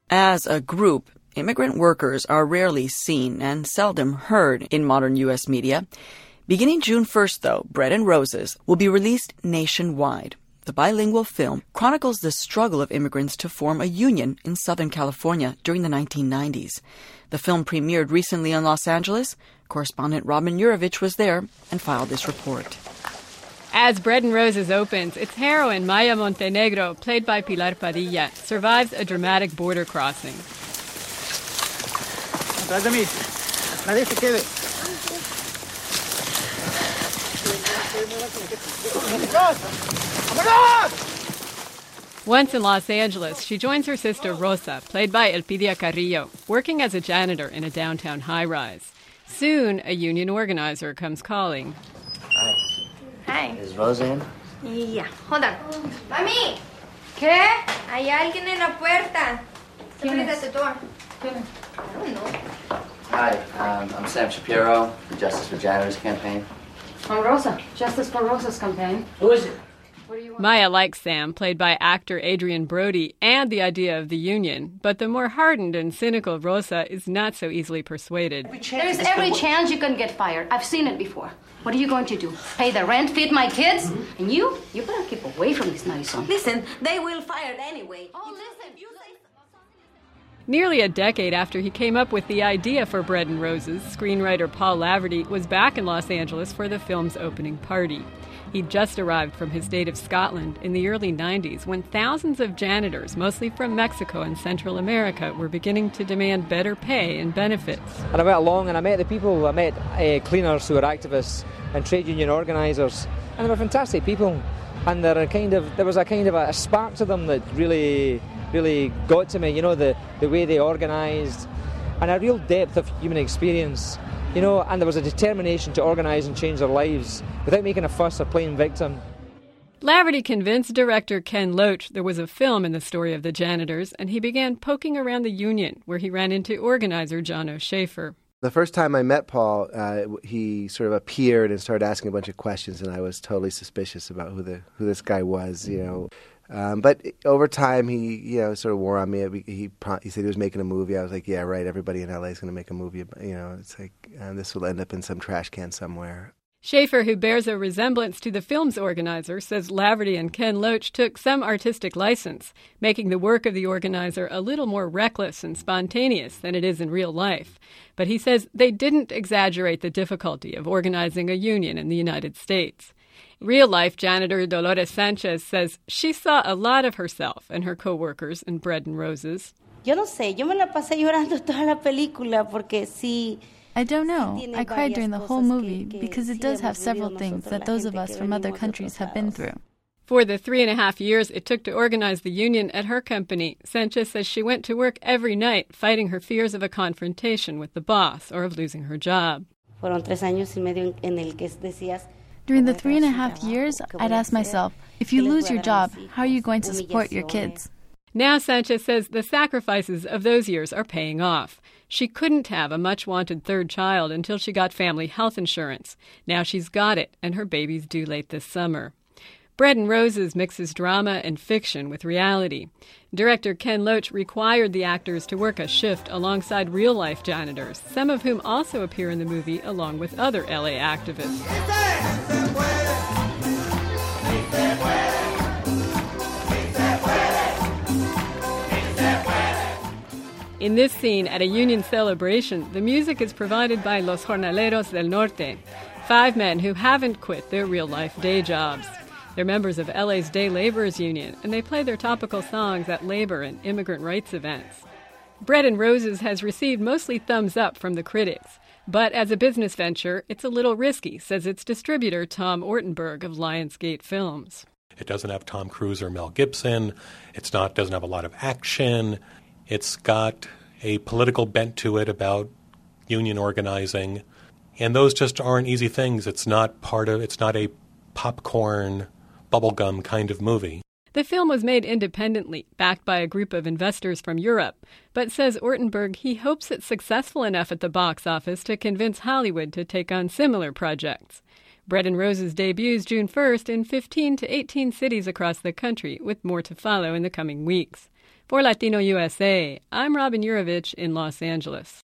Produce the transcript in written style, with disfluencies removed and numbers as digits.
As a group, immigrant workers are rarely seen and seldom heard in modern U.S. media. Beginning June 1st, though, Bread and Roses will be released nationwide. The bilingual film chronicles the struggle of immigrants to form a union in Southern California during the 1990s. The film premiered recently in Los Angeles. Correspondent Robin Yurovich was there and filed this report. As Bread and Roses opens, its heroine, Maya Montenegro, played by Pilar Padilla, survives a dramatic border crossing. Atrás de mí. Nadie se quede. Once in Los Angeles, she joins her sister Rosa, played by Elpidia Carrillo, working as a janitor in a downtown high-rise. Soon, a union organizer comes calling. Hi. Is Rosa in? Yeah. Hold on. Mami. ¿Qué? Hay alguien en la puerta. Somebody's at the door. I don't know. Hi, I'm Sam Shapiro, the Justice for Janitors campaign. I'm Rosa, Justice for Rosa's campaign. Who is it? Maya likes Sam, played by actor Adrian Brody, and the idea of the union, but the more hardened and cynical Rosa is not so easily persuaded. There's every chance you can get fired. I've seen it before. What are you going to do? Pay the rent, feed my kids? Mm-hmm. And you better keep away from this naughty son. Listen, they will fire it anyway. Oh, listen, you say... Nearly a decade after he came up with the idea for Bread and Roses, screenwriter Paul Laverty was back in Los Angeles for the film's opening party. He'd just arrived from his native Scotland in the early 90s when thousands of janitors, mostly from Mexico and Central America, were beginning to demand better pay and benefits. And I went along and I met the people. I met cleaners who were activists and trade union organisers, and they were fantastic people. And there was a spark to them that really got to me, you know, the way they organised, and a real depth of human experience, you know, and there was a determination to organise and change their lives without making a fuss or playing victim. Laverty convinced director Ken Loach there was a film in the story of the janitors, and he began poking around the union, where he ran into organizer John O'Shafer. The first time I met Paul, he sort of appeared and started asking a bunch of questions, and I was totally suspicious about who this guy was, you know. But over time, he sort of wore on me. He said he was making a movie. I was like, yeah, right. Everybody in LA is going to make a movie. You know, it's like this will end up in some trash can somewhere. Schaefer, who bears a resemblance to the film's organizer, says Laverty and Ken Loach took some artistic license, making the work of the organizer a little more reckless and spontaneous than it is in real life. But he says they didn't exaggerate the difficulty of organizing a union in the United States. Real-life janitor Dolores Sanchez says she saw a lot of herself and her co-workers in Bread and Roses. Yo no sé, yo me la pasé llorando toda la película porque sí. I don't know. I cried during the whole movie because it does have several things that those of us from other countries have been through. For the 3.5 years it took to organize the union at her company, Sanchez says she went to work every night fighting her fears of a confrontation with the boss or of losing her job. Fueron 3 años y medio en el que decías. During the 3.5 years, I'd ask myself, if you lose your job, how are you going to support your kids? Now Sanchez says the sacrifices of those years are paying off. She couldn't have a much-wanted third child until she got family health insurance. Now she's got it, and her baby's due late this summer. Bread and Roses mixes drama and fiction with reality. Director Ken Loach required the actors to work a shift alongside real-life janitors, some of whom also appear in the movie along with other LA activists. In this scene at a union celebration, the music is provided by Los Jornaleros del Norte, 5 men who haven't quit their real-life day jobs. They're members of LA's Day Laborers Union, and they play their topical songs at labor and immigrant rights events. Bread and Roses has received mostly thumbs up from the critics, but as a business venture, it's a little risky, says its distributor Tom Ortenberg of Lionsgate Films. It doesn't have Tom Cruise or Mel Gibson. Doesn't have a lot of action. It's got a political bent to it about union organizing, and those just aren't easy things. It's not a popcorn, bubblegum kind of movie. The film was made independently, backed by a group of investors from Europe, but says Ortenberg he hopes it's successful enough at the box office to convince Hollywood to take on similar projects. Bread and Roses debuts June 1st in 15 to 18 cities across the country, with more to follow in the coming weeks. For Latino USA, I'm Robin Yurovich in Los Angeles.